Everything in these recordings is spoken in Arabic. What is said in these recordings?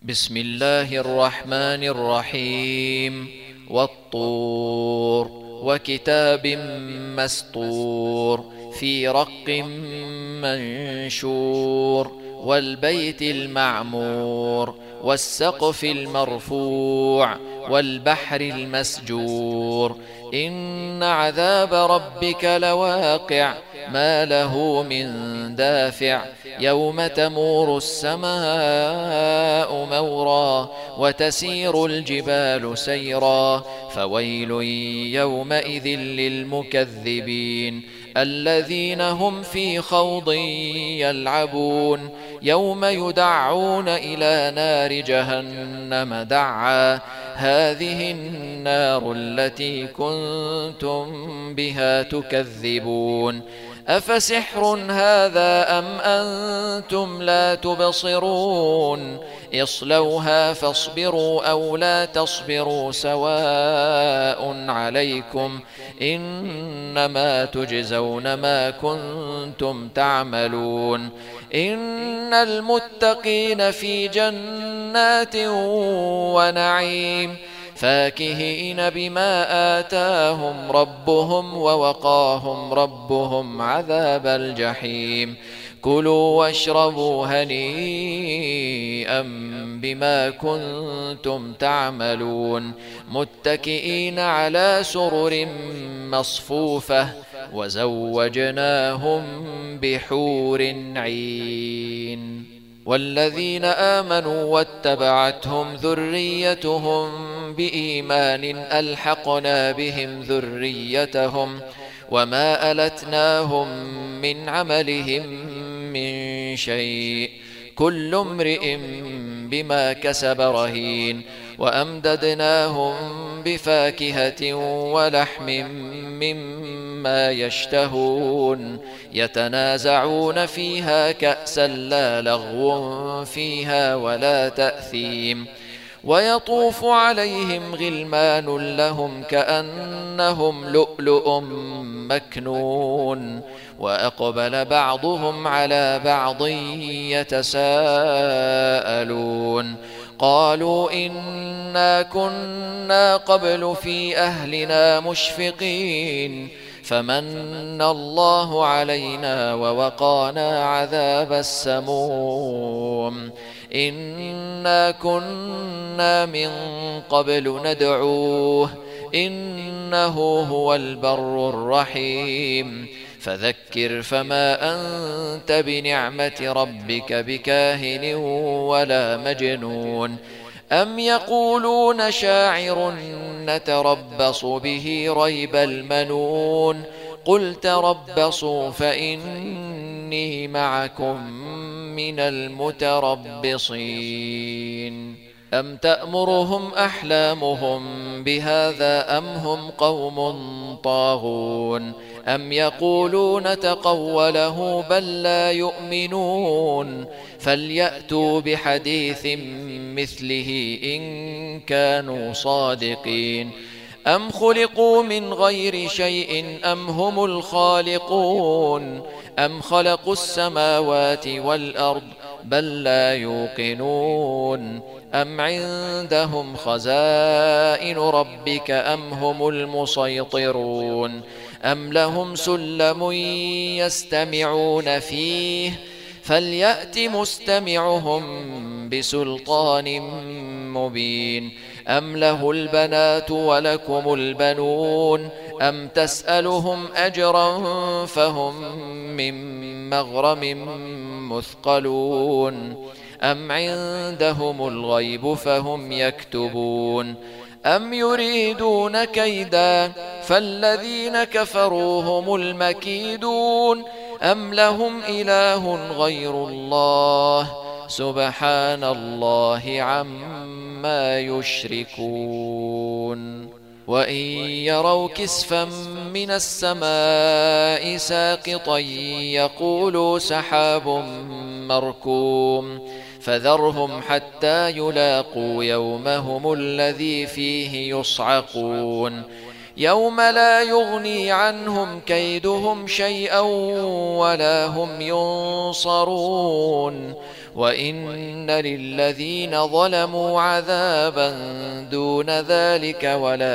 بسم الله الرحمن الرحيم والطور وكتاب مسطور في رق منشور والبيت المعمور والسقف المرفوع والبحر المسجور إن عذاب ربك لواقع ما له من دافع يوم تمور السماء مورا وتسير الجبال سيرا فويل يومئذ للمكذبين الذين هم في خوض يلعبون يوم يدعون إلى نار جهنم دعا هذه النار التي كنتم بها تكذبون أفسحر هذا أم أنتم لا تبصرون اصلوها فاصبروا أو لا تصبروا سواء عليكم إنما تجزون ما كنتم تعملون إن المتقين في جنات ونعيم فاكهين بما آتاهم ربهم ووقاهم ربهم عذاب الجحيم كلوا واشربوا هنيئا بما كنتم تعملون متكئين على سرر مصفوفة وزوجناهم بحور عين والذين آمنوا واتبعتهم ذريتهم بإيمان ألحقنا بهم ذريتهم وما ألتناهم من عملهم من شيء كل امرئ بما كسب رهين وأمددناهم بفاكهة ولحم مما يشتهون يتنازعون فيها كأسا لا لغو فيها ولا تأثيم ويطوف عليهم غلمان لهم كأنهم لؤلؤ مكنون وأقبل بعضهم على بعض يتساءلون قالوا إنا كنا قبل في أهلنا مشفقين فمن الله علينا ووقانا عذاب السموم إنا كنا من قبل ندعوه إنه هو البر الرحيم فذكر فما أنت بنعمة ربك بكاهن ولا مجنون أم يقولون شاعر نتربص به ريب المنون قل تربصوا فإني معكم من المتربصين أم تأمرهم أحلامهم بهذا أم هم قوم طاغون أم يقولون تقوله بل لا يؤمنون فليأتوا بحديث مثله إن كانوا صادقين أم خلقوا من غير شيء أم هم الخالقون أم خلقوا السماوات والأرض بل لا يوقنون أم عندهم خزائن ربك أم هم المسيطرون أم لهم سلم يستمعون فيه فليأت مستمعهم بسلطان مبين أم له البنات ولكم البنون أم تسألهم أجرا فهم من مغرم مثقلون أم عندهم الغيب فهم يكتبون أم يريدون كيدا فالذين كفروا هم المكيدون أم لهم إله غير الله سبحان الله عما يشركون وإن يروا كسفا من السماء ساقطا يقولوا سحاب مركوم فذرهم حتى يلاقوا يومهم الذي فيه يصعقون يوم لا يغني عنهم كيدهم شيئا ولا هم ينصرون وإن للذين ظلموا عذابا دون ذلك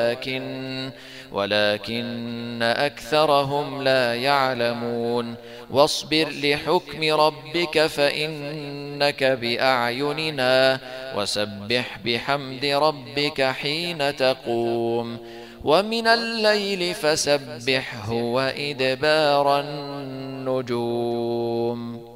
ولكن أكثرهم لا يعلمون واصبر لحكم ربك فإنك بأعيننا وسبح بحمد ربك حين تقوم ومن الليل فسبحه وإدبار النجوم